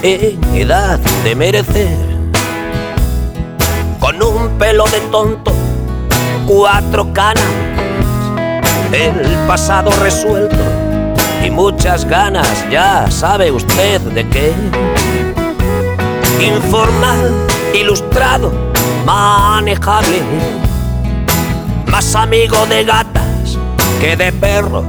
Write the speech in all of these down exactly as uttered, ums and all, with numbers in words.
en edad de merecer, con un pelo de tonto, cuatro canas, el pasado resuelto y muchas ganas, ya sabe usted de qué. Informal, ilustrado, manejable, más amigo de gatas que de perros,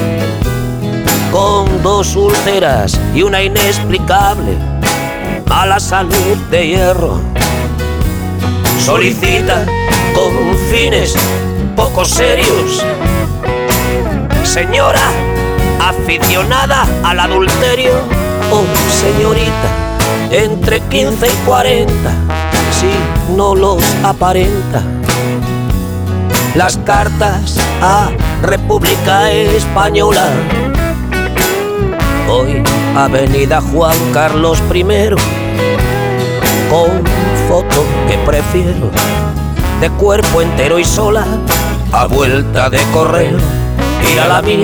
con dos úlceras y una inexplicable mala salud de hierro. Solicita con fines poco serios, señora aficionada al adulterio, o señorita entre quince y cuarenta, si no los aparenta. Las cartas a República Española, hoy Avenida Juan Carlos primero, con foto que prefiero de cuerpo entero y sola, a vuelta de correo, ir a la mía,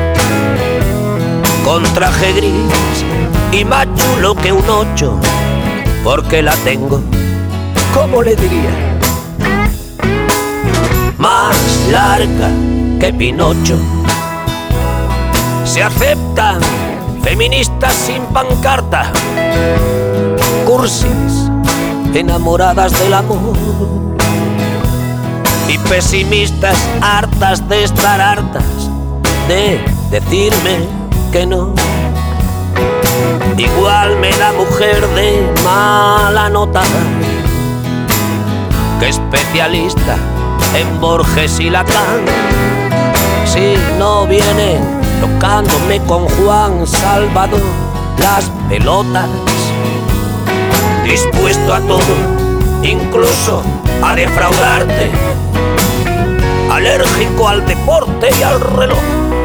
con traje gris y más chulo que un ocho, porque la tengo, ¿cómo le diría? Más larga que Pinocho. Se aceptan feministas sin pancarta, cursis enamoradas del amor, y pesimistas hartas de estar hartas de decirme que no. Igual me da mujer de mala nota que especialista en Borges y Lacan, si no vienen tocándome con Juan Salvador las pelotas. Dispuesto a todo, incluso a defraudarte, alérgico al deporte y al reloj,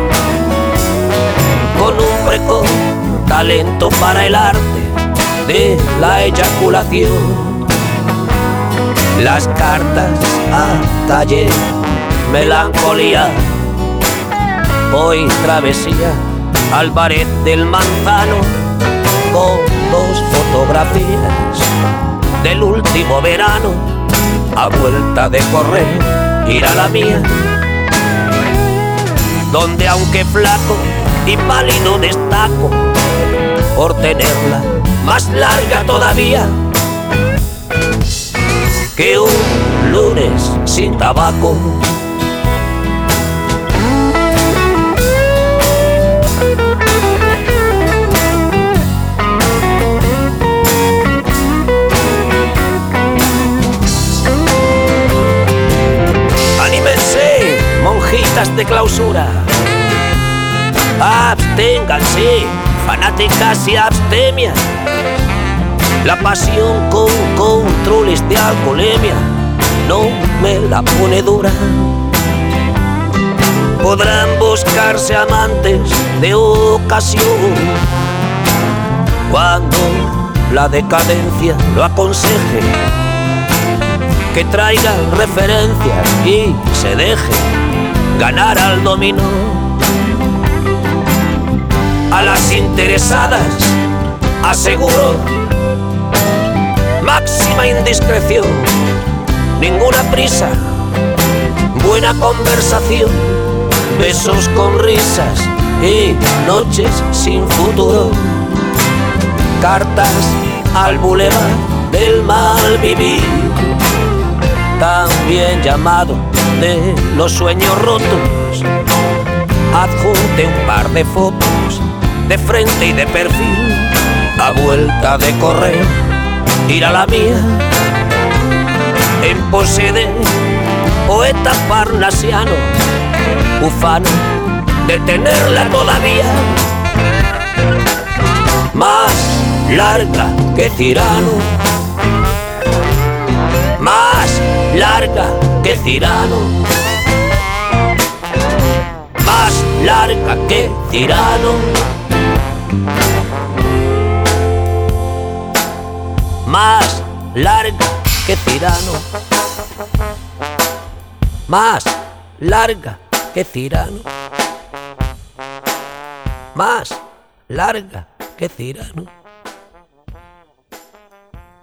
con un precoz talento para el arte de la eyaculación. Las cartas a taller, melancolía, hoy travesía Álvarez del Manzano, con dos fotografías del último verano, a vuelta de correo, ir a la mía, donde aunque flaco y pálido destaco por tenerla más larga todavía que un lunes sin tabaco. Anímense, monjitas de clausura, absténganse, fanáticas y abstemias. La pasión con controles de alcoholemia no me la pone dura. Podrán buscarse amantes de ocasión cuando la decadencia lo aconseje, que traigan referencias y se deje ganar al dominó. A las interesadas aseguro máxima indiscreción, ninguna prisa, buena conversación, besos con risas y noches sin futuro. Cartas al bulevar del mal vivir, también llamado de los sueños rotos. Adjunte un par de fotos de frente y de perfil, a vuelta de correo, ir a la mía, en pose de poeta parnasiano, ufano de tenerla todavía más larga que Cirano, más larga que Cirano, más larga que Cirano, más larga que Cirano, más larga que Cirano, más larga que Cirano.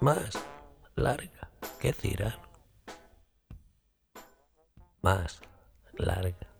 más larga que Cirano, más larga